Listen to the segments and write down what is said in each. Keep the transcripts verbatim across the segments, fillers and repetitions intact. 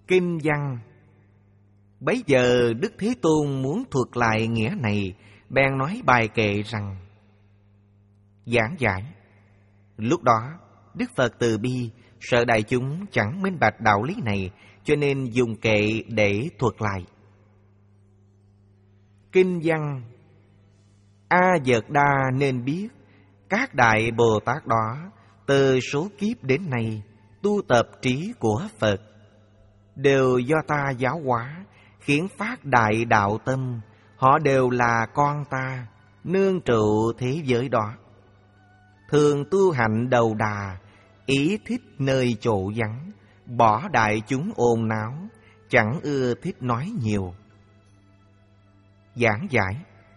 Kinh văn. Bấy giờ Đức Thế Tôn muốn thuật lại nghĩa này, bèn nói bài kệ rằng: giảng giải. Lúc đó Đức Phật từ bi, sợ đại chúng chẳng minh bạch đạo lý này, cho nên dùng kệ để thuật lại. Kinh văn. A Dợt Đa nên biết, các đại Bồ Tát đó từ số kiếp đến nay tu tập trí của Phật, đều do ta giáo hóa, khiến phát đại đạo tâm. Họ đều là con ta, nương trụ thế giới đó. Thường tu hạnh đầu đà, ý thích nơi chỗ vắng, bỏ đại chúng ồn náo, chẳng ưa thích nói nhiều. Giảng giải.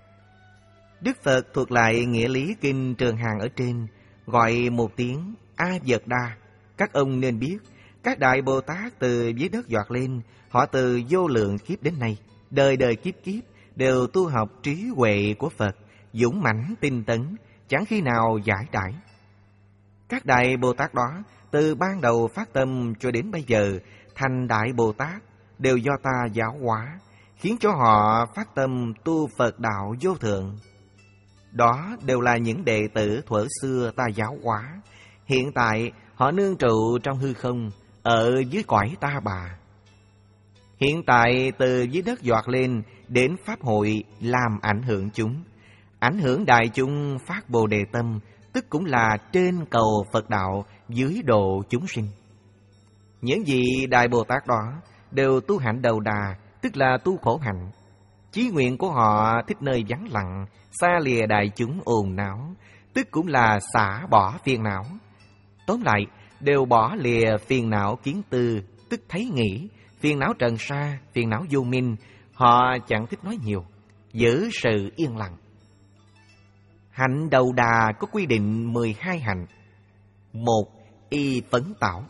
Đức Phật thuật lại nghĩa lý kinh Trường Hàng ở trên, gọi một tiếng A Dợt Đa. Các ông nên biết, các đại Bồ Tát từ dưới đất giọt lên, họ từ vô lượng kiếp đến nay, đời đời kiếp kiếp đều tu học trí huệ của Phật, dũng mãnh tinh tấn, chẳng khi nào giải đãi. Các đại Bồ Tát đó từ ban đầu phát tâm cho đến bây giờ thành đại Bồ Tát, đều do ta giáo hóa, khiến cho họ phát tâm tu Phật đạo vô thượng. Đó đều là những đệ tử thuở xưa ta giáo hóa. Hiện tại họ nương trụ trong hư không, ở dưới cõi ta bà. Hiện tại từ dưới đất giọt lên đến pháp hội làm ảnh hưởng chúng. Ảnh hưởng đại chúng phát Bồ Đề tâm, tức cũng là trên cầu Phật đạo, dưới độ chúng sinh. Những vị đại Bồ Tát đó đều tu hạnh đầu đà, tức là tu khổ hạnh. Chí nguyện của họ thích nơi vắng lặng, xa lìa đại chúng ồn náo, tức cũng là xả bỏ phiền não. Tóm lại, đều bỏ lìa phiền não kiến tư, tức thấy nghĩ, phiền não trần sa, phiền não vô minh. Họ chẳng thích nói nhiều, giữ sự yên lặng. Hạnh đầu đà có quy định mười hai hạnh. Một, y phấn tảo.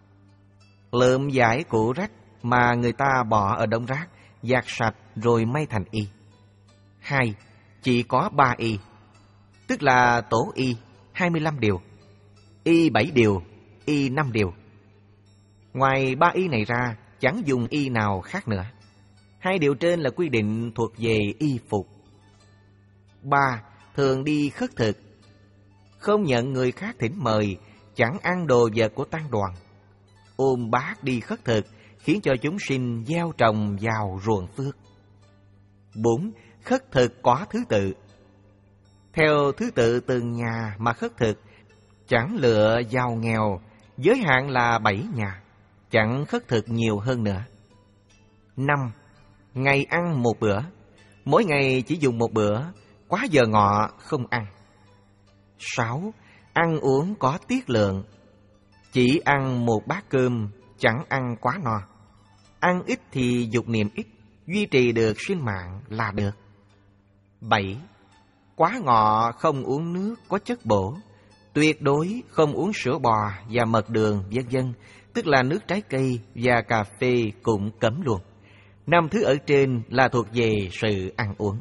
Lượm giải củ rách mà người ta bỏ ở đống rác, giặt sạch rồi may thành y. Hai, chỉ có ba y, tức là tổ y hai mươi lăm điều, y bảy điều, y năm điều. Ngoài ba y này ra, chẳng dùng y nào khác nữa. Hai điều trên là quy định thuộc về y phục. Ba, thường đi khất thực, không nhận người khác thỉnh mời, chẳng ăn đồ vật của tăng đoàn. Ôm bát đi khất thực, khiến cho chúng sinh gieo trồng vào ruộng phước. Bốn, khất thực có thứ tự. Theo thứ tự từng nhà mà khất thực, chẳng lựa giàu nghèo, giới hạn là bảy nhà, chẳng khất thực nhiều hơn nữa. Năm, ngày ăn một bữa, mỗi ngày chỉ dùng một bữa, quá giờ ngọ không ăn. Sáu, ăn uống có tiết lượng, chỉ ăn một bát cơm, chẳng ăn quá no. Ăn ít thì dục niệm ít, duy trì được sinh mạng là được. Bảy, quá ngọ không uống nước có chất bổ, tuyệt đối không uống sữa bò và mật đường vân vân, tức là nước trái cây và cà phê cũng cấm luôn. Năm thứ ở trên là thuộc về sự ăn uống.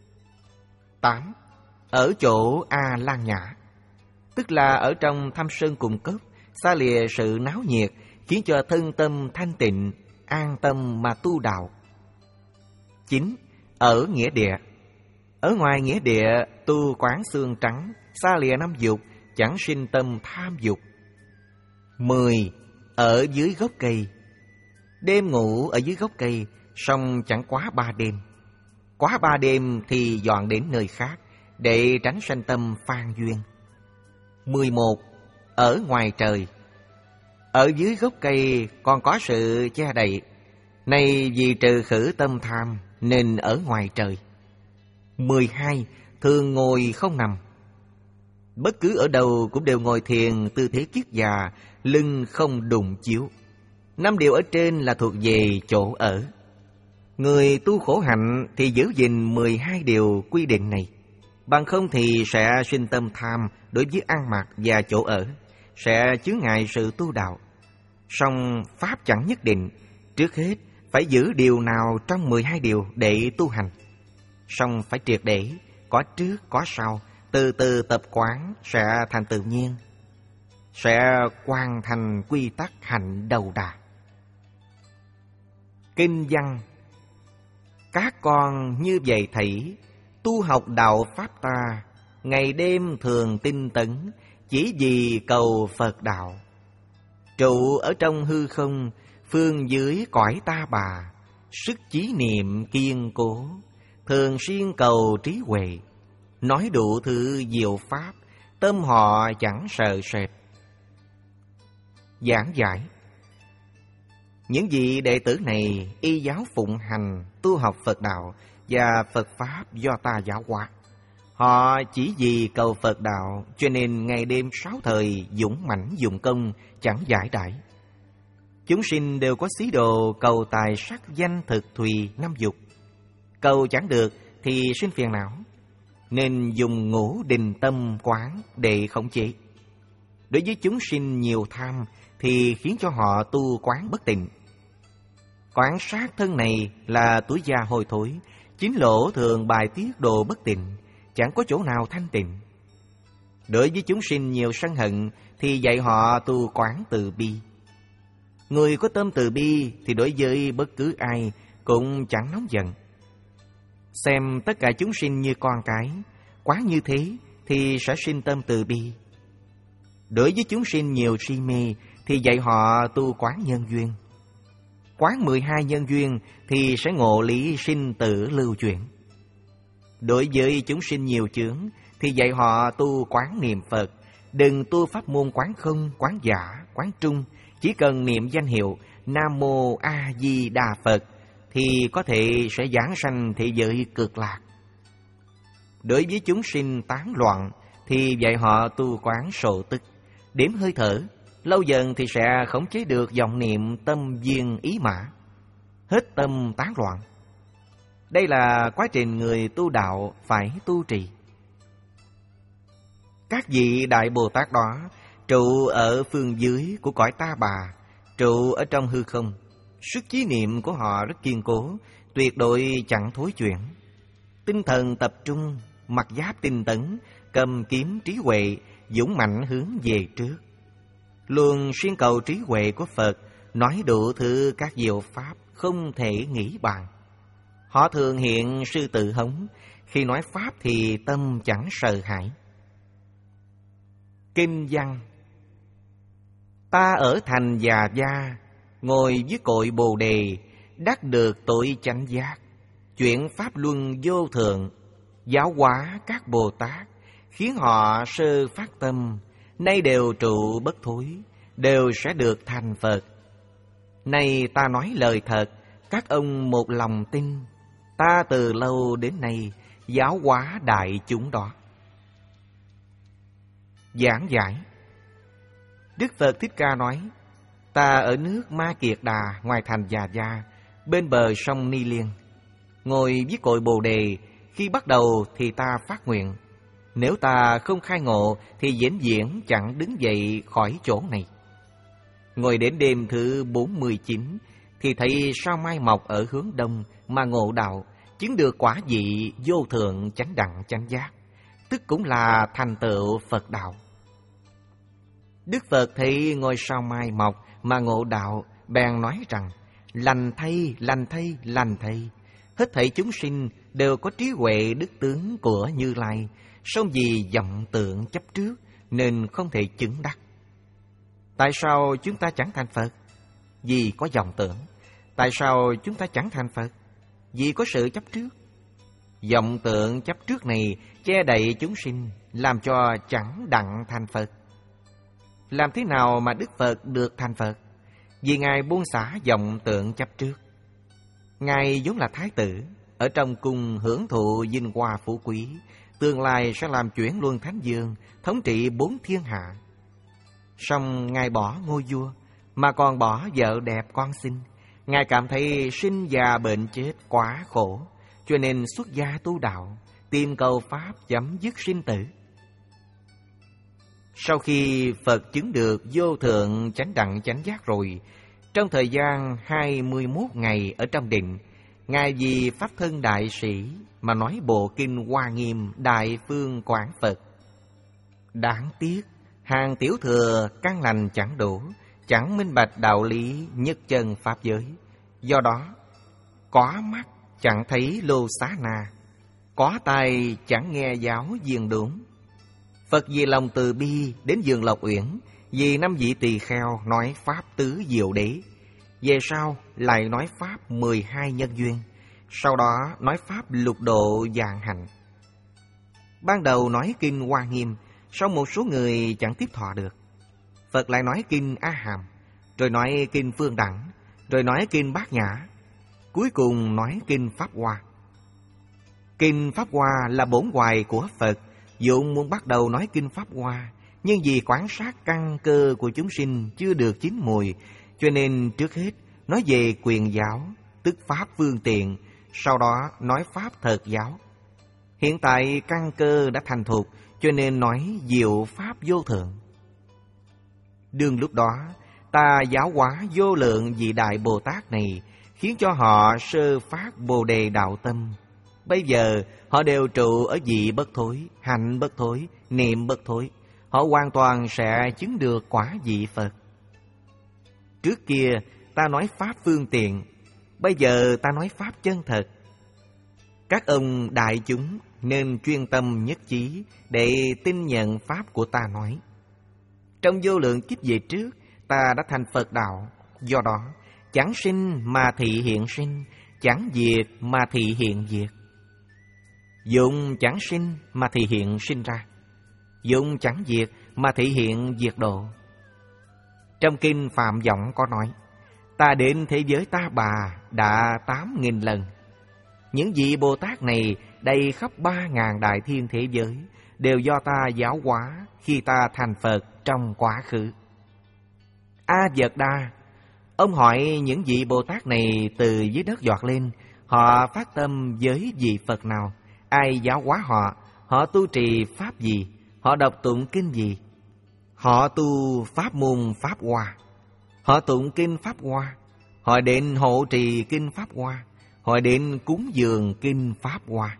Tám, ở chỗ A Lan Nhã, tức là ở trong thâm sơn cùng cốc, xa lìa sự náo nhiệt, khiến cho thân tâm thanh tịnh, an tâm mà tu đạo. Chín, ở nghĩa địa. Ở ngoài nghĩa địa tu quán xương trắng, xa lìa năm dục, chẳng sinh tâm tham dục. Mười, ở dưới gốc cây. Đêm ngủ ở dưới gốc cây, song chẳng quá ba đêm. Quá ba đêm thì dọn đến nơi khác, để tránh sanh tâm phan duyên. Mười một, ở ngoài trời. Ở dưới gốc cây còn có sự che đậy, này vì trừ khử tâm tham nên ở ngoài trời. Mười hai, thường ngồi không nằm. Bất cứ ở đâu cũng đều ngồi thiền tư thế kiết già, lưng không đụng chiếu. Năm điều ở trên là thuộc về chỗ ở. Người tu khổ hạnh thì giữ gìn mười hai điều quy định này, bằng không thì sẽ sinh tâm tham đối với ăn mặc và chỗ ở, sẽ chướng ngại sự tu đạo. Song pháp chẳng nhất định, trước hết phải giữ điều nào trong mười hai điều để tu hành. Song phải triệt để, có trước có sau, từ từ tập quán sẽ thành tự nhiên, sẽ hoàn thành quy tắc hạnh đầu đà. Kinh văn: các con như vậy thảy, tu học đạo Pháp ta, ngày đêm thường tinh tấn, chỉ vì cầu Phật đạo. Trụ ở trong hư không, phương dưới cõi ta bà, sức chí niệm kiên cố, thường xuyên cầu trí huệ, nói đủ thứ diệu pháp, tâm họ chẳng sợ sệt. Giảng giải: những vị đệ tử này y giáo phụng hành, tu học Phật đạo và Phật Pháp do ta giáo hóa. Họ chỉ vì cầu Phật đạo cho nên ngày đêm sáu thời dũng mãnh dụng công, chẳng giải đãi. Chúng sinh đều có xí đồ cầu tài sắc danh thực thùy năm dục. Cầu chẳng được thì sinh phiền não, nên dùng ngũ định tâm quán để khống chế. Đối với chúng sinh nhiều tham thì khiến cho họ tu quán bất tịnh. Quán sát thân này là túi da hôi thối, chính lỗ thường bài tiết đồ bất tịnh, chẳng có chỗ nào thanh tịnh. Đối với chúng sinh nhiều sân hận thì dạy họ tu quán từ bi. Người có tâm từ bi thì đối với bất cứ ai cũng chẳng nóng giận. Xem tất cả chúng sinh như con cái, quán như thế thì sẽ sinh tâm từ bi. Đối với chúng sinh nhiều si mê thì dạy họ tu quán nhân duyên. Quán mười hai nhân duyên thì sẽ ngộ lý sinh tử lưu chuyển. Đối với chúng sinh nhiều chướng thì dạy họ tu quán niệm Phật. Đừng tu pháp môn quán không, quán giả, quán trung. Chỉ cần niệm danh hiệu Nam Mô A Di Đà Phật thì có thể sẽ giảng sanh thế giới cực lạc. Đối với chúng sinh tán loạn thì dạy họ tu quán sổ tức, đếm hơi thở. Lâu dần thì sẽ khống chế được vọng niệm tâm duyên ý mã, hết tâm tán loạn. Đây là quá trình người tu đạo phải tu trì. Các vị Đại Bồ Tát đó trụ ở phương dưới của cõi ta bà, trụ ở trong hư không. Sức chí niệm của họ rất kiên cố, tuyệt đối chẳng thối chuyển. Tinh thần tập trung, mặc giáp tinh tấn, cầm kiếm trí huệ, dũng mạnh hướng về trước. Luôn xuyên cầu trí huệ của Phật, nói đủ thứ các diệu pháp không thể nghĩ bàn. Họ thường hiện sư tự hống, khi nói pháp thì tâm chẳng sợ hãi. Kinh văn: ta ở thành Già Gia, ngồi dưới cội Bồ Đề, đắc được tội chánh giác, chuyển pháp luân vô thượng, giáo hóa các Bồ Tát, khiến họ sơ phát tâm, nay đều trụ bất thối, đều sẽ được thành Phật. Nay ta nói lời thật, các ông một lòng tin, ta từ lâu đến nay giáo hóa đại chúng đó. Giảng giải: Đức Phật Thích Ca nói, ta ở nước Ma Kiệt Đà ngoài thành Già Gia, bên bờ sông Ni Liên, ngồi viết cội Bồ Đề. Khi bắt đầu thì ta phát nguyện, nếu ta không khai ngộ thì vĩnh viễn chẳng đứng dậy khỏi chỗ này. Ngồi đến đêm thứ bốn mươi chín thì thấy sao mai mọc ở hướng đông mà ngộ đạo, chứng được quả vị vô thượng chánh đẳng chánh giác, tức cũng là thành tựu Phật đạo. Đức Phật thấy ngôi sao mai mọc mà ngộ đạo, bèn nói rằng: lành thay, lành thay, lành thay. Hết thảy chúng sinh đều có trí huệ đức tướng của Như Lai, song vì vọng tượng chấp trước nên không thể chứng đắc. Tại sao chúng ta chẳng thành Phật? Vì có vọng tưởng. Tại sao chúng ta chẳng thành Phật? Vì có sự chấp trước. Vọng tượng chấp trước này che đậy chúng sinh, làm cho chẳng đặng thành Phật. Làm thế nào mà Đức Phật được thành Phật? Vì Ngài buông xả vọng tượng chấp trước. Ngài vốn là Thái tử, ở trong cung hưởng thụ vinh hoa phú quý, tương lai sẽ làm chuyển luân thánh dương, thống trị bốn thiên hạ. Song Ngài bỏ ngôi vua, mà còn bỏ vợ đẹp con xinh. Ngài cảm thấy sinh già bệnh chết quá khổ, cho nên xuất gia tu đạo, tìm cầu pháp chấm dứt sinh tử. Sau khi Phật chứng được vô thượng chánh đẳng chánh giác rồi, trong thời gian hai mươi mốt ngày ở trong định, Ngài vì pháp thân đại sĩ mà nói bộ kinh Hoa Nghiêm Đại Phương Quảng Phật. Đáng tiếc, hàng tiểu thừa căn lành chẳng đủ, chẳng minh bạch đạo lý nhất chân pháp giới. Do đó, có mắt chẳng thấy Lô Xá Na, có tai chẳng nghe giáo Diên Đốn. Phật vì lòng từ bi đến vườn Lộc Uyển, vì năm vị tỳ kheo nói pháp tứ diệu đế. Về sau lại nói pháp mười hai nhân duyên, sau đó nói pháp lục độ vạn hạnh. Ban đầu nói kinh Hoa Nghiêm, sau một số người chẳng tiếp thọ được. Phật lại nói kinh A Hàm, rồi nói kinh Phương Đẳng, rồi nói kinh Bát Nhã, cuối cùng nói kinh Pháp Hoa. Kinh Pháp Hoa là bổn hoài của Phật, vốn muốn bắt đầu nói kinh Pháp Hoa, nhưng vì quan sát căn cơ của chúng sinh chưa được chín mùi, cho nên trước hết nói về quyền giáo, tức pháp phương tiện, sau đó nói pháp thật giáo. Hiện tại căn cơ đã thành thục, cho nên nói diệu pháp vô thượng. Đương lúc đó, ta giáo hóa vô lượng vị Đại Bồ Tát này, khiến cho họ sơ phát Bồ Đề đạo tâm. Bây giờ họ đều trụ ở vị bất thối, hạnh bất thối, niệm bất thối. Họ hoàn toàn sẽ chứng được quả vị Phật. Trước kia ta nói pháp phương tiện, bây giờ ta nói pháp chân thật. Các ông đại chúng nên chuyên tâm nhất trí để tin nhận pháp của ta nói. Trong vô lượng kiếp về trước, ta đã thành Phật đạo, do đó chẳng sinh mà thị hiện sinh, chẳng diệt mà thị hiện diệt. Dụng chẳng sinh mà thị hiện sinh ra, dụng chẳng diệt mà thị hiện diệt độ. Trong kinh Phạm Vọng có nói, ta đến thế giới Ta Bà đã tám nghìn lần. Những vị Bồ Tát này đầy khắp ba ngàn đại thiên thế giới, đều do ta giáo hóa khi ta thành Phật trong quá khứ. A Vật Đa, ông hỏi những vị Bồ Tát này từ dưới đất giọt lên, họ phát tâm với vị Phật nào? Ai giáo hóa họ? Họ tu trì pháp gì? Họ đọc tụng kinh gì? Họ tu pháp môn Pháp Hoa, họ tụng kinh Pháp Hoa, họ đến hộ trì kinh Pháp Hoa, họ đến cúng dường kinh Pháp Hoa.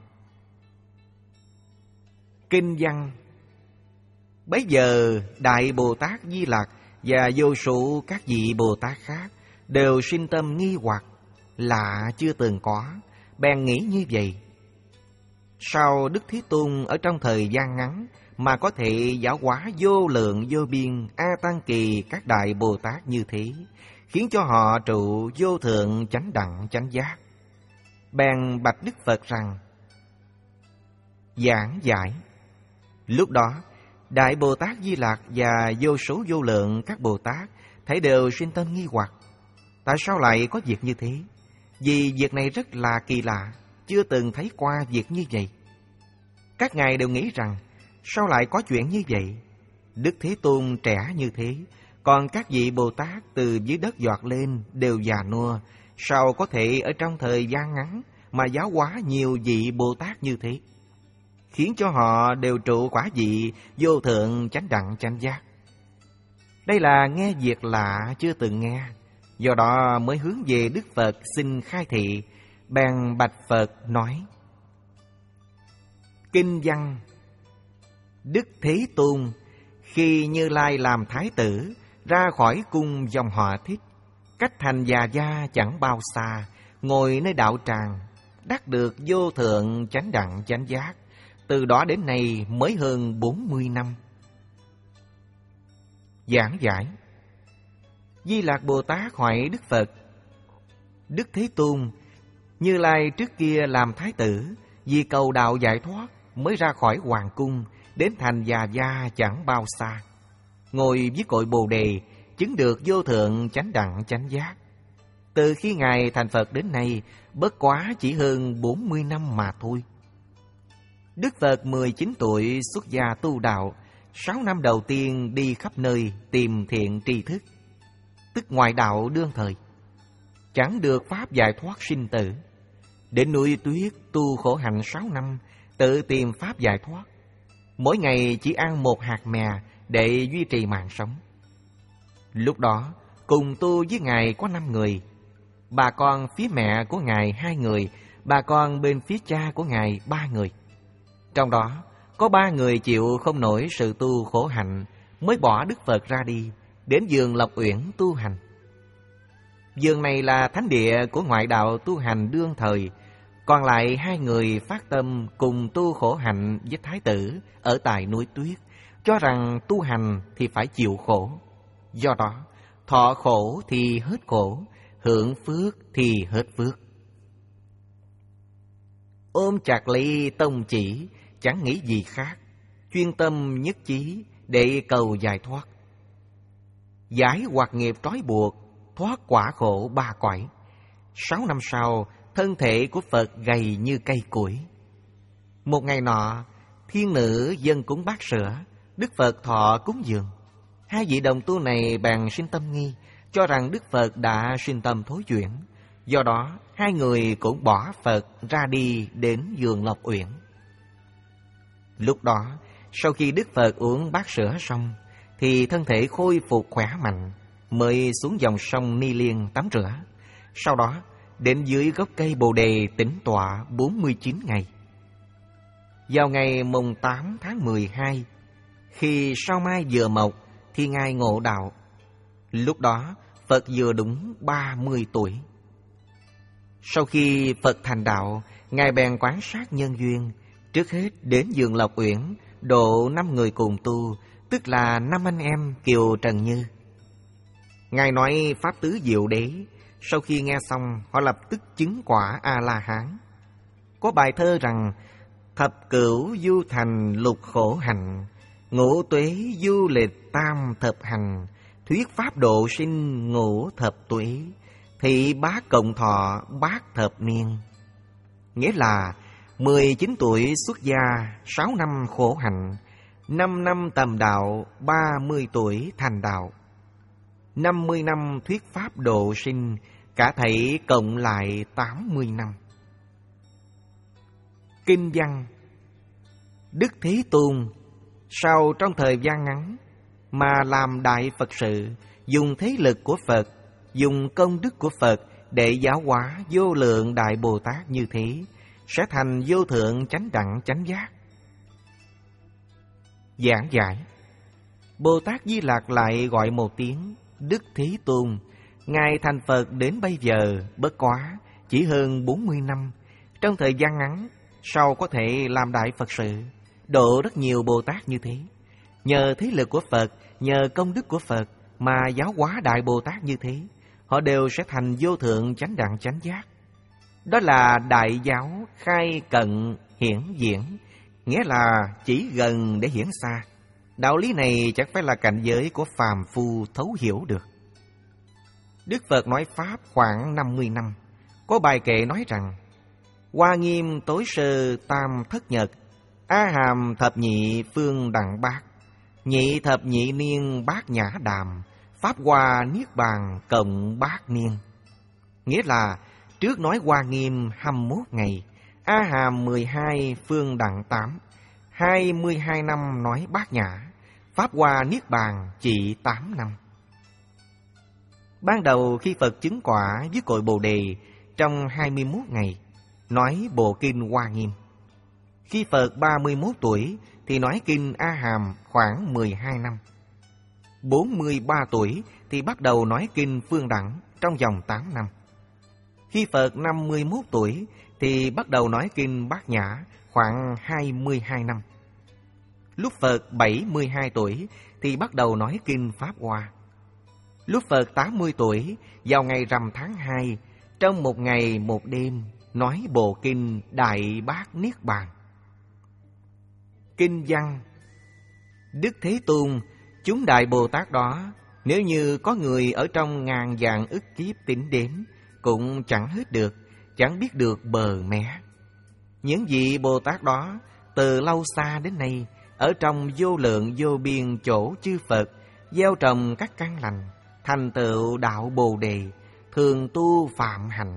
Kinh văn. Bấy giờ Đại Bồ Tát Di Lặc và vô số các vị Bồ Tát khác đều sinh tâm nghi hoặc, lạ chưa từng có, bèn nghĩ như vậy. Sao Đức Thế Tôn ở trong thời gian ngắn mà có thể giáo hóa vô lượng vô biên A Tăng Kỳ các Đại Bồ Tát như thế, khiến cho họ trụ vô thượng chánh đẳng chánh giác? Bèn bạch Đức Phật rằng: giảng giải. Lúc đó Đại Bồ Tát Di Lặc và vô số vô lượng các Bồ Tát thấy đều sinh tâm nghi hoặc. Tại sao lại có việc như thế? Vì việc này rất là kỳ lạ, chưa từng thấy qua việc như vậy. Các ngài đều nghĩ rằng, sao lại có chuyện như vậy? Đức Thế Tôn trẻ như thế, còn các vị Bồ Tát từ dưới đất giọt lên đều già nua, sao có thể ở trong thời gian ngắn mà giáo hóa nhiều vị Bồ Tát như thế, khiến cho họ đều trụ quả vị vô thượng chánh đẳng chánh giác? Đây là nghe việc lạ chưa từng nghe, do đó mới hướng về Đức Phật xin khai thị. Bèn bạch Phật nói: kinh văn. Đức Thế Tôn khi Như Lai làm thái tử, ra khỏi cung dòng họ Thích, cách thành già gia chẳng bao xa, ngồi nơi đạo tràng, đắc được vô thượng chánh đẳng chánh giác. Từ đó đến nay mới hơn bốn mươi năm. Giảng giải. Di Lặc Bồ Tát hỏi Đức Phật: Đức Thế Tôn, Như Lai trước kia làm thái tử, vì cầu đạo giải thoát mới ra khỏi hoàng cung, đến thành già gia chẳng bao xa, ngồi với cội Bồ Đề, chứng được vô thượng chánh đẳng chánh giác. Từ khi Ngài thành Phật đến nay, bất quá chỉ hơn bốn mươi năm mà thôi. Đức Phật mười chín tuổi xuất gia tu đạo, sáu năm đầu tiên đi khắp nơi tìm thiện tri thức, tức ngoại đạo đương thời. Chẳng được pháp giải thoát sinh tử. Đến núi Tuyết tu khổ hạnh sáu năm, tự tìm pháp giải thoát. Mỗi ngày chỉ ăn một hạt mè để duy trì mạng sống. Lúc đó cùng tu với Ngài có năm người. Bà con phía mẹ của Ngài hai người, bà con bên phía cha của Ngài ba người. Trong đó có ba người chịu không nổi sự tu khổ hạnh, mới bỏ Đức Phật ra đi, đến vườn Lộc Uyển tu hành. Vườn này là thánh địa của ngoại đạo tu hành đương thời, còn lại hai người phát tâm cùng tu khổ hạnh với Thái tử ở tại núi Tuyết, cho rằng tu hành thì phải chịu khổ. Do đó, thọ khổ thì hết khổ, hưởng phước thì hết phước. Ôm chặt lấy tông chỉ, chẳng nghĩ gì khác, chuyên tâm nhất chí để cầu giải thoát. Giải hoặc nghiệp trói buộc, thoát quả khổ ba cõi. Sáu năm sau, thân thể của Phật gầy như cây củi. Một ngày nọ, thiên nữ dâng cúng bát sữa, Đức Phật thọ cúng dường. Hai vị đồng tu này bèn sinh tâm nghi, cho rằng Đức Phật đã sinh tâm thối chuyển. Do đó, hai người cũng bỏ Phật ra đi đến vườn Lộc Uyển. Lúc đó, sau khi Đức Phật uống bát sữa xong, thì thân thể khôi phục khỏe mạnh, mới xuống dòng sông Ni Liên tắm rửa. Sau đó, đến dưới gốc cây Bồ Đề tĩnh tọa bốn mươi chín ngày. Vào ngày mùng tám tháng mười hai, khi sao mai vừa mọc, thì Ngài ngộ đạo. Lúc đó, Phật vừa đúng ba mươi tuổi. Sau khi Phật thành đạo, Ngài bèn quan sát nhân duyên, trước hết đến vườn Lộc Uyển, độ năm người cùng tu, tức là năm anh em Kiều Trần Như. Ngài nói pháp tứ diệu đế, sau khi nghe xong, họ lập tức chứng quả A-la-hán. Có bài thơ rằng: thập cửu du thành lục khổ hạnh, ngũ tuế du lịch tam thập hành, thuyết pháp độ sinh ngũ thập tuế, thị bá cộng thọ bát thập niên. Nghĩa là mười chín tuổi xuất gia, sáu năm khổ hạnh, năm năm tầm đạo, ba mươi tuổi thành đạo, năm mươi năm thuyết pháp độ sinh, cả thảy cộng lại tám mươi năm. Kinh văn: Đức Thế Tôn sau trong thời gian ngắn mà làm đại Phật sự, dùng thế lực của Phật, dùng công đức của Phật để giáo hóa vô lượng đại Bồ Tát như thế, sẽ thành vô thượng chánh đẳng chánh giác. Giảng giải: Bồ Tát Di Lặc lại gọi một tiếng Đức Thế Tôn. Ngài thành Phật đến bây giờ bất quá chỉ hơn bốn mươi năm. Trong thời gian ngắn, sau có thể làm đại Phật sự, độ rất nhiều Bồ Tát như thế. Nhờ thế lực của Phật, nhờ công đức của Phật mà giáo hóa đại Bồ Tát như thế, họ đều sẽ thành vô thượng chánh đẳng chánh giác. Đó là đại giáo khai cận hiển diễn, nghĩa là chỉ gần để hiển xa. Đạo lý này chẳng phải là cảnh giới của phàm phu thấu hiểu được. Đức Phật nói Pháp khoảng năm mươi năm. Có bài kệ nói rằng: Hoa nghiêm tối sơ tam thất nhật, A hàm thập nhị phương đẳng bát, nhị thập nhị niên bát nhã đàm, Pháp hoa niết bàn cộng bát niên. Nghĩa là trước nói Hoa nghiêm hai mươi mốt ngày, A hàm mười hai phương đẳng tám, hai mươi hai năm nói bát nhã, Pháp hoa niết bàn chỉ tám năm. Ban đầu khi Phật chứng quả với cội Bồ Đề trong hai mươi mốt ngày, nói bộ kinh Hoa Nghiêm. Khi Phật ba mươi mốt tuổi thì nói kinh A Hàm khoảng mười hai năm. bốn mươi ba tuổi thì bắt đầu nói kinh Phương Đẳng trong vòng tám năm. Khi Phật năm mươi mốt tuổi thì bắt đầu nói kinh Bát Nhã khoảng hai mươi hai năm. Lúc Phật bảy mươi hai tuổi thì bắt đầu nói kinh Pháp Hoa. Lúc Phật tám mươi tuổi, vào ngày rằm tháng hai, trong một ngày một đêm, nói bộ kinh Đại Bát Niết Bàn. Kinh văn: Đức Thế Tôn, chúng Đại Bồ Tát đó, nếu như có người ở trong ngàn vạn ức kiếp tính đếm, cũng chẳng hết được, chẳng biết được bờ mé. Những vị Bồ Tát đó, từ lâu xa đến nay, ở trong vô lượng vô biên chỗ chư Phật, gieo trồng các căn lành, thành tựu đạo Bồ Đề, thường tu phạm hạnh.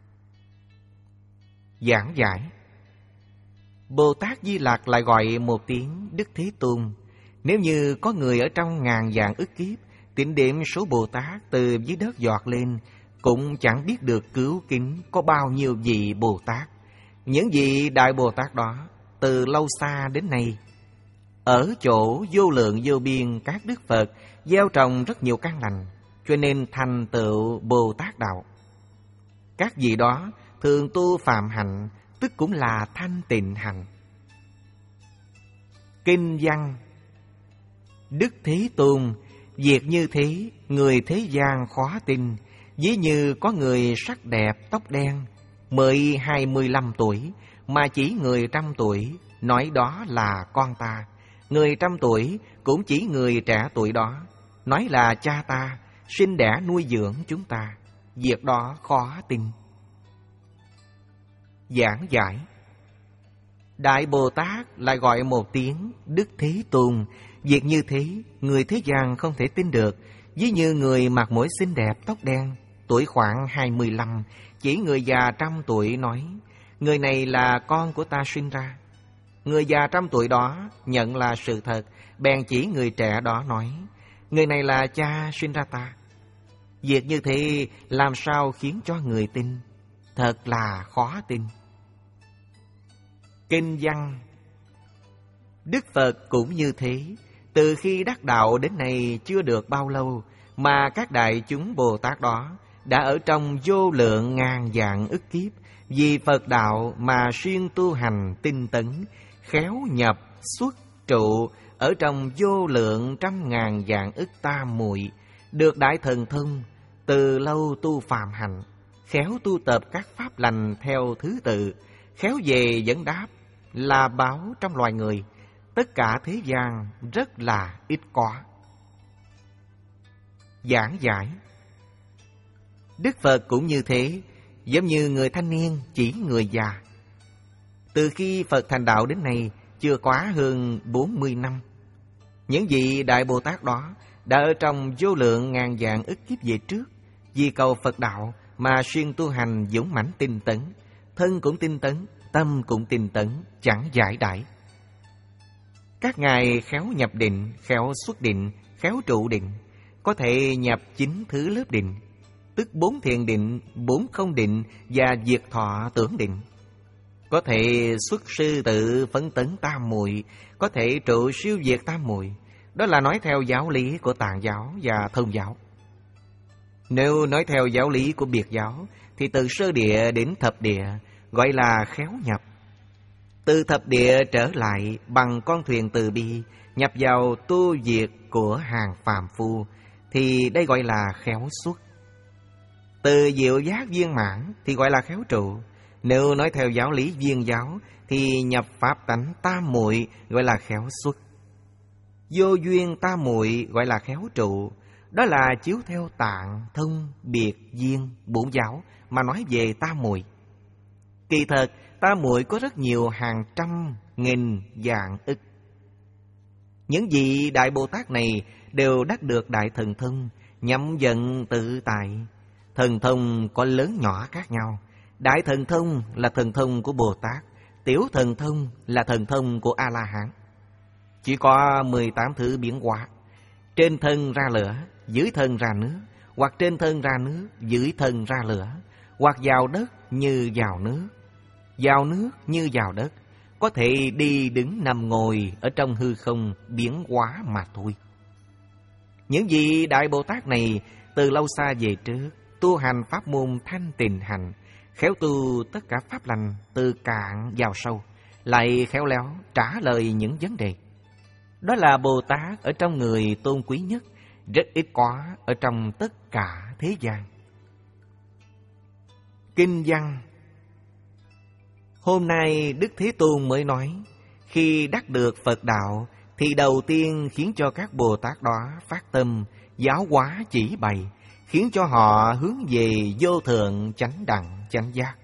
Giảng giải: Bồ Tát Di Lặc lại gọi một tiếng Đức Thế Tôn. Nếu như có người ở trong ngàn vạn ức kiếp, tính điểm số Bồ Tát từ dưới đất giọt lên, cũng chẳng biết được cứu kính có bao nhiêu vị Bồ Tát. Những vị Đại Bồ Tát đó, từ lâu xa đến nay, ở chỗ vô lượng vô biên các Đức Phật, gieo trồng rất nhiều căn lành, cho nên thành tựu Bồ Tát đạo. Các vị đó thường tu phạm hạnh, tức cũng là thanh tịnh hạnh. Kinh văn: Đức Thế Tôn, việc như thế, người thế gian khó tin. Ví như có người sắc đẹp, tóc đen, mới hai mươi lăm tuổi, mà chỉ người trăm tuổi, nói đó là con ta. Người trăm tuổi cũng chỉ người trẻ tuổi đó, nói là cha ta, sinh đẻ nuôi dưỡng chúng ta. Việc đó khó tin. Giảng giải: Đại Bồ Tát lại gọi một tiếng Đức Thế Tôn. Việc như thế, người thế gian không thể tin được. Ví như người mặt mũi xinh đẹp, tóc đen, tuổi khoảng hai mươi lăm, chỉ người già trăm tuổi nói, người này là con của ta sinh ra. Người già trăm tuổi đó nhận là sự thật, bèn chỉ người trẻ đó nói, người này là cha sinh ra ta. Việc như thế làm sao khiến cho người tin? Thật là khó tin. Kinh văn: Đức Phật cũng như thế, từ khi đắc đạo đến nay chưa được bao lâu, mà các đại chúng Bồ Tát đó đã ở trong vô lượng ngàn vạn ức kiếp, vì Phật đạo mà siêng tu hành tinh tấn, khéo nhập xuất trụ ở trong vô lượng trăm ngàn vạn ức tam muội, được đại thần thông, từ lâu tu phàm hạnh, khéo tu tập các pháp lành theo thứ tự, khéo về vấn đáp, là báo trong loài người, tất cả thế gian rất là ít có. Giảng giải: Đức Phật cũng như thế, giống như người thanh niên chỉ người già. Từ khi Phật thành đạo đến nay chưa quá hơn bốn mươi năm. Những vị Đại Bồ Tát đó đã ở trong vô lượng ngàn vạn ức kiếp về trước, vì cầu Phật đạo mà siêng tu hành dũng mãnh tinh tấn, thân cũng tinh tấn, tâm cũng tinh tấn, chẳng giải đãi. Các ngài khéo nhập định, khéo xuất định, khéo trụ định, có thể nhập chín thứ lớp định, tức bốn thiền định, bốn không định và diệt thọ tưởng định. Có thể xuất sư tự phấn tấn tam muội, có thể trụ siêu diệt tam muội. Đó là nói theo giáo lý của Tạng giáo và Thông giáo. Nếu nói theo giáo lý của Biệt giáo thì từ sơ địa đến thập địa gọi là khéo nhập. Từ thập địa trở lại bằng con thuyền từ bi nhập vào tu diệt của hàng phàm phu thì đây gọi là khéo xuất. Từ diệu giác viên mãn thì gọi là khéo trụ. Nếu nói theo giáo lý Viên giáo thì nhập pháp tánh tam muội gọi là khéo xuất. Vô duyên tam muội gọi là khéo trụ. Đó là chiếu theo Tạng, Thông, Biệt, Viên, bốn giáo mà nói về tam muội. Kỳ thật tam muội có rất nhiều, hàng trăm, nghìn, vạn ức. Những vị Đại Bồ Tát này đều đắc được đại thần thông, nhậm vận tự tại. Thần thông có lớn nhỏ khác nhau. Đại thần thông là thần thông của Bồ Tát, tiểu thần thông là thần thông của A-la-hán. Chỉ có mười tám thứ biến hóa. Trên thân ra lửa, dưới thân ra nước, hoặc trên thân ra nước, dưới thân ra lửa, hoặc vào đất như vào nước, vào nước như vào đất, có thể đi đứng nằm ngồi ở trong hư không biến hóa mà thôi. Những vị Đại Bồ Tát này từ lâu xa về trước tu hành pháp môn thanh tịnh hành, khéo tu tất cả pháp lành từ cạn vào sâu, lại khéo léo trả lời những vấn đề. Đó là Bồ Tát ở trong người tôn quý nhất, rất ít có ở trong tất cả thế gian. Kinh văn: Hôm nay Đức Thế Tôn mới nói, khi đắc được Phật đạo thì đầu tiên khiến cho các Bồ Tát đó phát tâm giáo hóa chỉ bày, khiến cho họ hướng về vô thượng chánh đẳng chánh giác.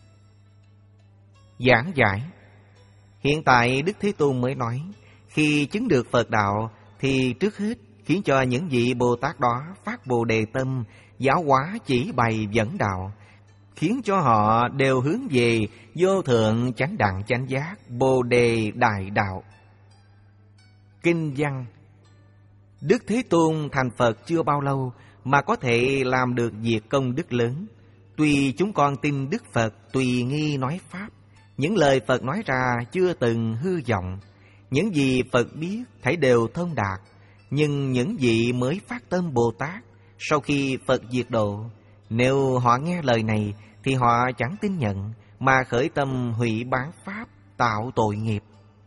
Giảng giải: Hiện tại Đức Thế Tôn mới nói, khi chứng được Phật đạo thì trước hết khiến cho những vị Bồ Tát đó phát Bồ Đề tâm, giáo hóa chỉ bày dẫn đạo, khiến cho họ đều hướng về vô thượng chánh đẳng chánh giác, Bồ Đề đại đạo. Kinh văn: Đức Thế Tôn thành Phật chưa bao lâu mà có thể làm được việc công đức lớn. Tuy chúng con tin Đức Phật tùy nghi nói pháp, những lời Phật nói ra chưa từng hư vọng. Những gì Phật biết thảy đều thông đạt, nhưng những vị mới phát tâm Bồ Tát Sau khi Phật diệt độ, nếu họ nghe lời này thì họ chẳng tin nhận, mà khởi tâm hủy bán pháp, tạo tội nghiệp.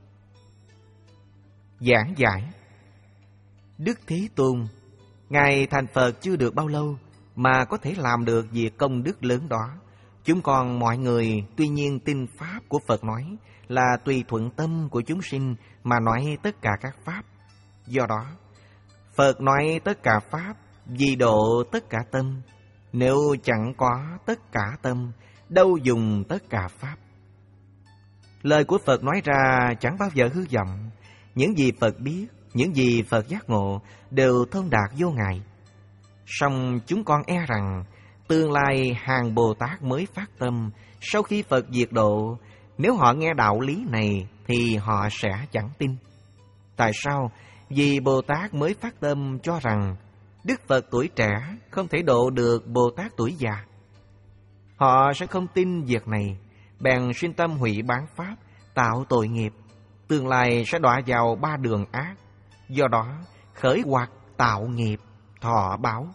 Giảng giải. Đức Thế Tôn, Ngài thành Phật chưa được bao lâu mà có thể làm được việc công đức lớn đó. Chúng con mọi người tuy nhiên tin pháp của Phật nói là tùy thuận tâm của chúng sinh mà nói tất cả các pháp. Do đó, Phật nói tất cả pháp vì độ tất cả tâm. Nếu chẳng có tất cả tâm, đâu dùng tất cả pháp. Lời của Phật nói ra chẳng bao giờ hư vọng. Những gì Phật biết, những gì Phật giác ngộ đều thông đạt vô ngại. Song chúng con e rằng tương lai hàng Bồ Tát mới phát tâm sau khi Phật diệt độ, nếu họ nghe đạo lý này thì họ sẽ chẳng tin. Tại sao? Vì Bồ Tát mới phát tâm cho rằng Đức Phật tuổi trẻ không thể độ được Bồ Tát tuổi già. Họ sẽ không tin việc này, bèn sinh tâm hủy bán pháp, tạo tội nghiệp, tương lai sẽ đọa vào ba đường ác. Do đó, khởi hoặc tạo nghiệp, thọ báo.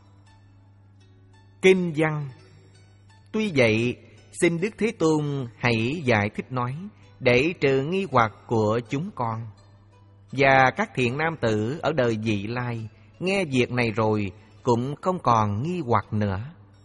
Kinh văn. Tuy vậy, xin Đức Thế Tôn hãy giải thích nói, để trừ nghi hoặc của chúng con. Và các thiện nam tử ở đời vị lai nghe việc này rồi cũng không còn nghi hoặc nữa.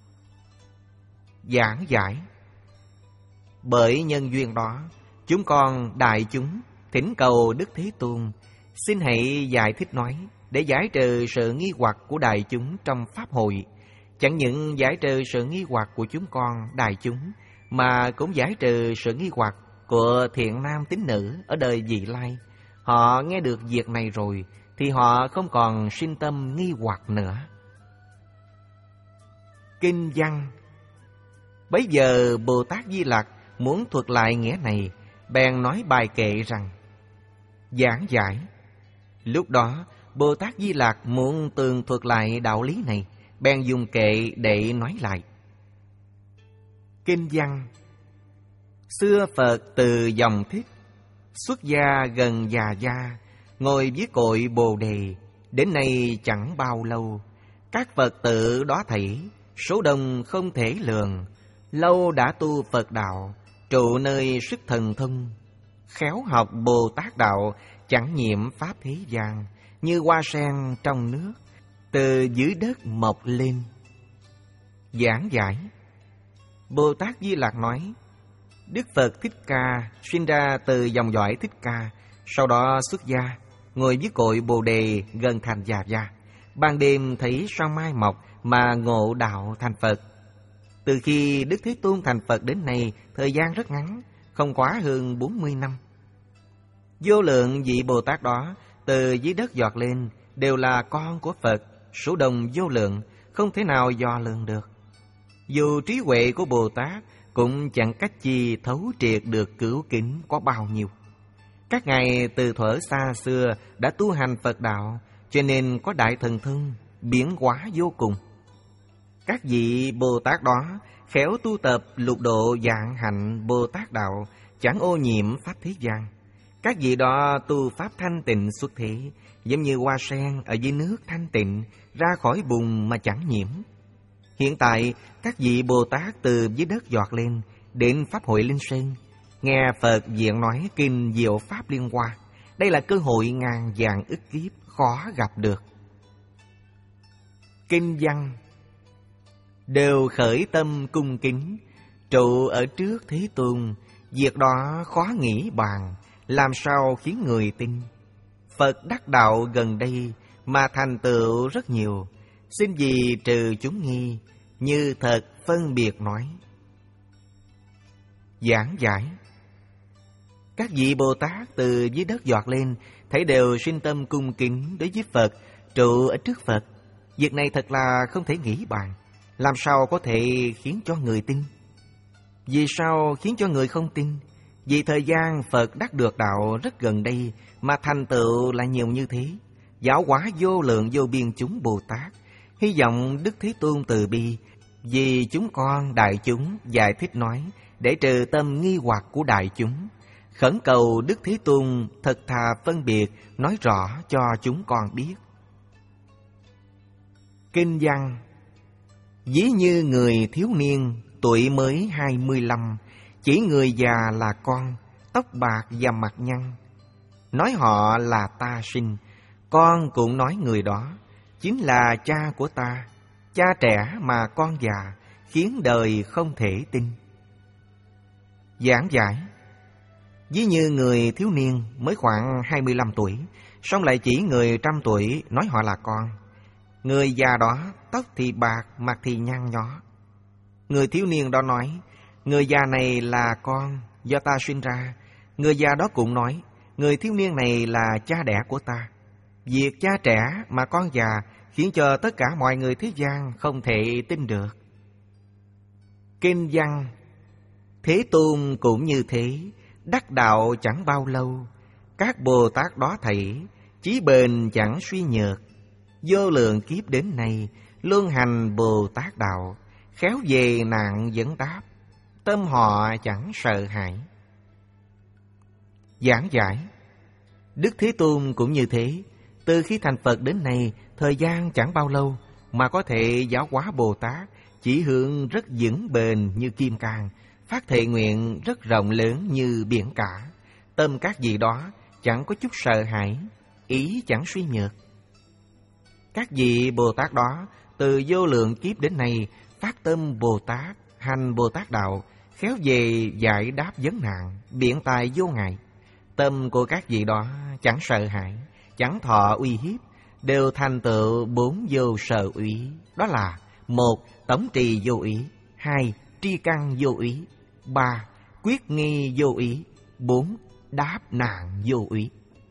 Giảng giải. Bởi nhân duyên đó, chúng con đại chúng thỉnh cầu Đức Thế Tôn xin hãy giải thích nói, để giải trừ sự nghi hoặc của đại chúng trong pháp hội. Chẳng những giải trừ sự nghi hoặc của chúng con đại chúng, mà cũng giải trừ sự nghi hoặc của thiện nam tín nữ ở đời vị lai. Họ nghe được việc này rồi thì họ không còn sinh tâm nghi hoặc nữa. Kinh văn. Bấy giờ Bồ Tát Di Lặc muốn thuật lại nghĩa này, bèn nói bài kệ rằng: Giảng giải. Lúc đó Bồ Tát Di Lặc muốn tường thuật lại đạo lý này, bèn dùng kệ để nói lại. Kinh văn. Xưa Phật từ dòng Thích, xuất gia gần già gia, ngồi dưới cội Bồ Đề, đến nay chẳng bao lâu. Các Phật tử đó thảy, số đông không thể lường, lâu đã tu Phật đạo, trụ nơi sức thần thông. Khéo học Bồ Tát đạo, chẳng nhiễm pháp thế gian, như hoa sen trong nước, từ dưới đất mọc lên. Giảng giải. Bồ Tát Di Lặc nói, Đức Phật Thích Ca sinh ra từ dòng dõi Thích Ca, sau đó xuất gia, ngồi dưới cội Bồ Đề gần thành già gia. Ban đêm thấy sao mai mọc mà ngộ đạo thành Phật. Từ khi Đức Thế Tôn thành Phật đến nay, thời gian rất ngắn, không quá hơn bốn mươi năm. Vô lượng vị Bồ Tát đó từ dưới đất giọt lên đều là con của Phật, số đông vô lượng, không thể nào dò lượng được. Dù trí huệ của Bồ Tát cũng chẳng cách chi thấu triệt được cửu kính có bao nhiêu. Các ngài từ thuở xa xưa đã tu hành Phật đạo, cho nên có đại thần thông, biến hóa vô cùng. Các vị Bồ Tát đó khéo tu tập lục độ dạng hạnh Bồ Tát đạo, chẳng ô nhiễm pháp thế gian. Các vị đó tu pháp thanh tịnh xuất thế, giống như hoa sen ở dưới nước thanh tịnh, ra khỏi bùn mà chẳng nhiễm. Hiện tại, các vị Bồ Tát từ dưới đất giọt lên, đến Pháp hội Linh Sơn, nghe Phật diện nói kinh diệu pháp liên hoa. Đây là cơ hội ngàn vạn ức kiếp khó gặp được. Kinh văn. Đều khởi tâm cung kính, trụ ở trước Thế Tôn, việc đó khó nghĩ bàn, làm sao khiến người tin. Phật đắc đạo gần đây mà thành tựu rất nhiều, xin vì trừ chúng nghi, như thật phân biệt nói. Giảng giải. Các vị Bồ Tát từ dưới đất giọt lên, thấy đều sinh tâm cung kính đối với Phật, trụ ở trước Phật. Việc này thật là không thể nghĩ bàn, làm sao có thể khiến cho người tin. Vì sao khiến cho người không tin? Vì thời gian Phật đắc được đạo rất gần đây mà thành tựu là nhiều như thế. Giáo hóa vô lượng vô biên chúng Bồ Tát, hy vọng Đức Thế Tôn từ bi vì chúng con đại chúng giải thích nói, để trừ tâm nghi hoặc của đại chúng. Khẩn cầu Đức Thế Tôn thật thà phân biệt, nói rõ cho chúng con biết. Kinh văn: ví như người thiếu niên tuổi mới hai mươi lăm, chỉ người già là con, tóc bạc và mặt nhăn. Nói họ là ta sinh, con cũng nói người đó chính là cha của ta. Cha trẻ mà con già, khiến đời không thể tin. Giảng giải: ví như người thiếu niên mới khoảng hai mươi lăm tuổi, song lại chỉ người trăm tuổi, nói họ là con. Người già đó tóc thì bạc, mặt thì nhăn nhó. Người thiếu niên đó nói, người già này là con do ta sinh ra. Người già đó cũng nói, người thiếu niên này là cha đẻ của ta. Việc cha trẻ mà con già khiến cho tất cả mọi người thế gian không thể tin được. Kinh văn: Thế Tôn cũng như thế, đắc đạo chẳng bao lâu. Các Bồ Tát đó thảy, chí bền chẳng suy nhược. Vô lượng kiếp đến nay, luân hành Bồ Tát đạo, khéo về nạn vấn đáp, tâm họ chẳng sợ hãi. Giảng giải: Đức Thế Tôn cũng như thế, từ khi thành Phật đến nay, thời gian chẳng bao lâu mà có thể giáo hóa Bồ Tát, chỉ hướng rất vững bền như kim cang, phát thệ nguyện rất rộng lớn như biển cả. Tâm các vị đó chẳng có chút sợ hãi, ý chẳng suy nhược. Các vị Bồ Tát đó từ vô lượng kiếp đến nay phát tâm Bồ Tát, hành Bồ Tát đạo, khéo về giải đáp vấn nạn, biện tài vô ngại. Tâm của các vị đó chẳng sợ hãi, chẳng thọ uy hiếp, đều thành tựu bốn vô sợ úy. Đó là: một, tổng trì vô ý; hai, tri căn vô ý; ba, quyết nghi vô ý; bốn, đáp nạn vô ý.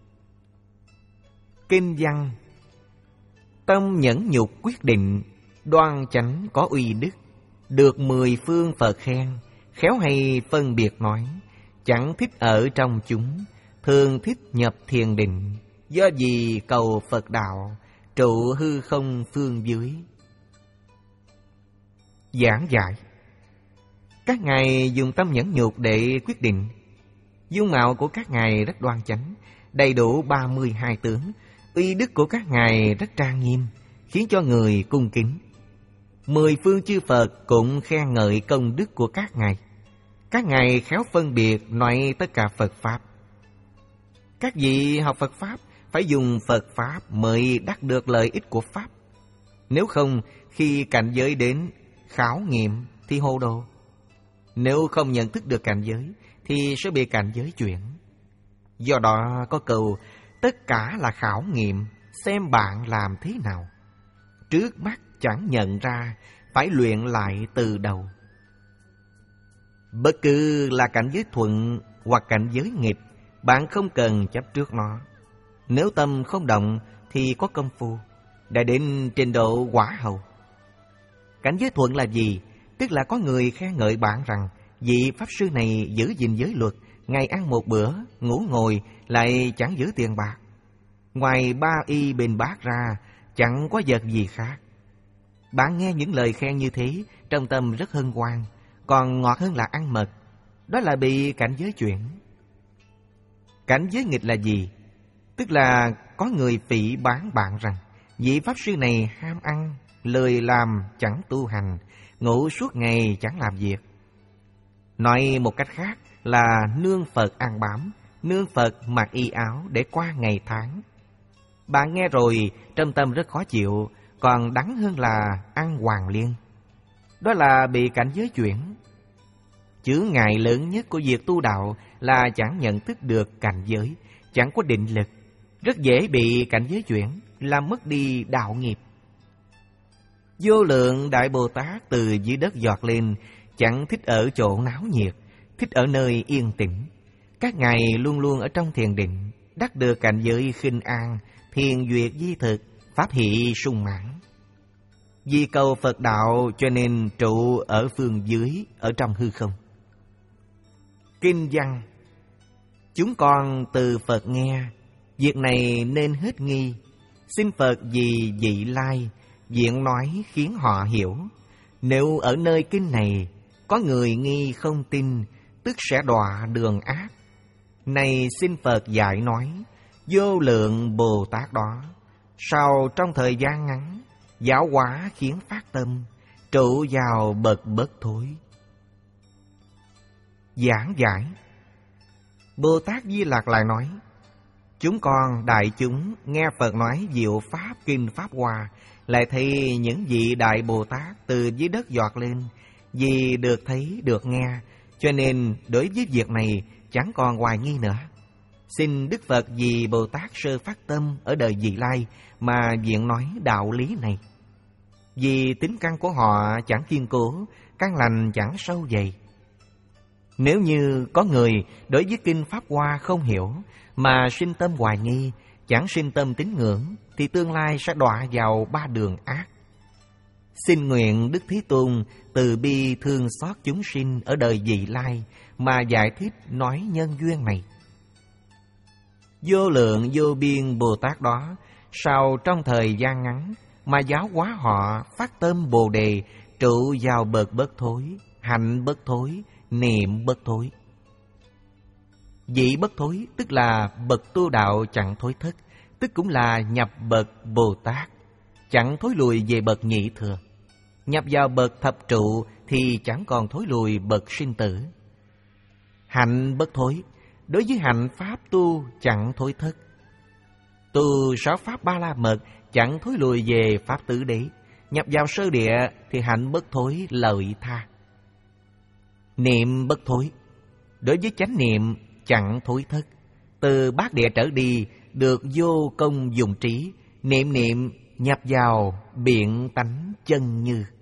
Kinh văn: Tâm nhẫn nhục quyết định, đoan chánh có uy đức, được mười phương Phật khen, khéo hay phân biệt nói, chẳng thích ở trong chúng, thường thích nhập thiền định, do gì cầu Phật đạo, trụ hư không phương dưới. Giảng giải: Các ngài dùng tâm nhẫn nhục để quyết định. Dung mạo của các ngài rất đoan chánh, đầy đủ ba mươi hai tướng. Uy đức của các ngài rất trang nghiêm, khiến cho người cung kính. Mười phương chư Phật cũng khen ngợi công đức của các ngài. Các ngài khéo phân biệt nói tất cả Phật Pháp. Các vị học Phật Pháp phải dùng Phật Pháp mới đắc được lợi ích của Pháp. Nếu không, khi cảnh giới đến khảo nghiệm thì hồ đồ. Nếu không nhận thức được cảnh giới thì sẽ bị cảnh giới chuyển. Do đó có câu: tất cả là khảo nghiệm, xem bạn làm thế nào. Trước mắt chẳng nhận ra, phải luyện lại từ đầu. Bất cứ là cảnh giới thuận hoặc cảnh giới nghịch, bạn không cần chấp trước nó. Nếu tâm không động thì có công phu, đã đến trình độ quả hầu. Cảnh giới thuận là gì? Tức là có người khen ngợi bạn rằng vị Pháp Sư này giữ gìn giới luật, ngày ăn một bữa, ngủ ngồi, lại chẳng giữ tiền bạc. Ngoài ba y bên bát ra, chẳng có vật gì khác. Bạn nghe những lời khen như thế, trong tâm rất hân hoan, còn ngọt hơn là ăn mật. Đó là bị cảnh giới chuyển. Cảnh giới nghịch là gì? Tức là có người phỉ báng bạn rằng vị Pháp Sư này ham ăn, lười làm, chẳng tu hành, ngủ suốt ngày chẳng làm việc. Nói một cách khác là nương Phật ăn bám, nương Phật mặc y áo để qua ngày tháng. Bạn nghe rồi trong tâm rất khó chịu, còn đắng hơn là ăn hoàng liên. Đó là bị cảnh giới chuyển. Chướng ngại lớn nhất của việc tu đạo là chẳng nhận thức được cảnh giới, chẳng có định lực, rất dễ bị cảnh giới chuyển, làm mất đi đạo nghiệp. Vô lượng Đại Bồ Tát từ dưới đất giọt lên, chẳng thích ở chỗ náo nhiệt, thích ở nơi yên tĩnh. Các ngài luôn luôn ở trong thiền định, đắc được cảnh giới khinh an, thiền duyệt di thực, pháp hỷ sung mãn. Vì cầu Phật đạo cho nên trụ ở phương dưới, ở trong hư không. Kinh văn: Chúng con từ Phật nghe, việc này nên hết nghi. Xin Phật vì vị lai, viện nói khiến họ hiểu. Nếu ở nơi kinh này có người nghi không tin, tức sẽ đọa đường ác. Này xin Phật dạy nói, vô lượng Bồ Tát đó, sau trong thời gian ngắn, giáo hóa khiến phát tâm, trụ vào bậc bất thối. Giảng giải. Bồ Tát Di Lặc lại nói: chúng con đại chúng nghe Phật nói diệu pháp kinh Pháp Hoa, lại thấy những vị đại Bồ Tát từ dưới đất giọt lên, vì được thấy được nghe, cho nên đối với việc này chẳng còn hoài nghi nữa. Xin Đức Phật vì Bồ Tát sơ phát tâm ở đời vị lai mà viện nói đạo lý này. Vì tính căn của họ chẳng kiên cố, căn lành chẳng sâu dày. Nếu như có người đối với kinh Pháp Hoa không hiểu mà sinh tâm hoài nghi, chẳng sinh tâm tín ngưỡng, thì tương lai sẽ đọa vào ba đường ác. Xin nguyện Đức Thế Tôn từ bi thương xót chúng sinh ở đời vị lai mà giải thích nói nhân duyên này. Vô lượng vô biên Bồ Tát đó, sau trong thời gian ngắn mà giáo hóa họ phát tâm Bồ Đề, trụ vào bậc bất thối, hạnh bất thối, niệm bất thối. Vị bất thối tức là bậc tu đạo chẳng thối thất, tức cũng là nhập bậc Bồ Tát, chẳng thối lùi về bậc nhị thừa. Nhập vào bậc thập trụ thì chẳng còn thối lùi bậc sinh tử. Hạnh bất thối, đối với hạnh pháp tu chẳng thối thất. Tu sáu pháp ba la mật chẳng thối lùi về pháp tứ đế. Nhập vào sơ địa thì hạnh bất thối lợi tha. Niệm bất thối, đối với chánh niệm chẳng thối thất. Từ bát địa trở đi được vô công dùng trí, niệm niệm nhập vào biện tánh chân như.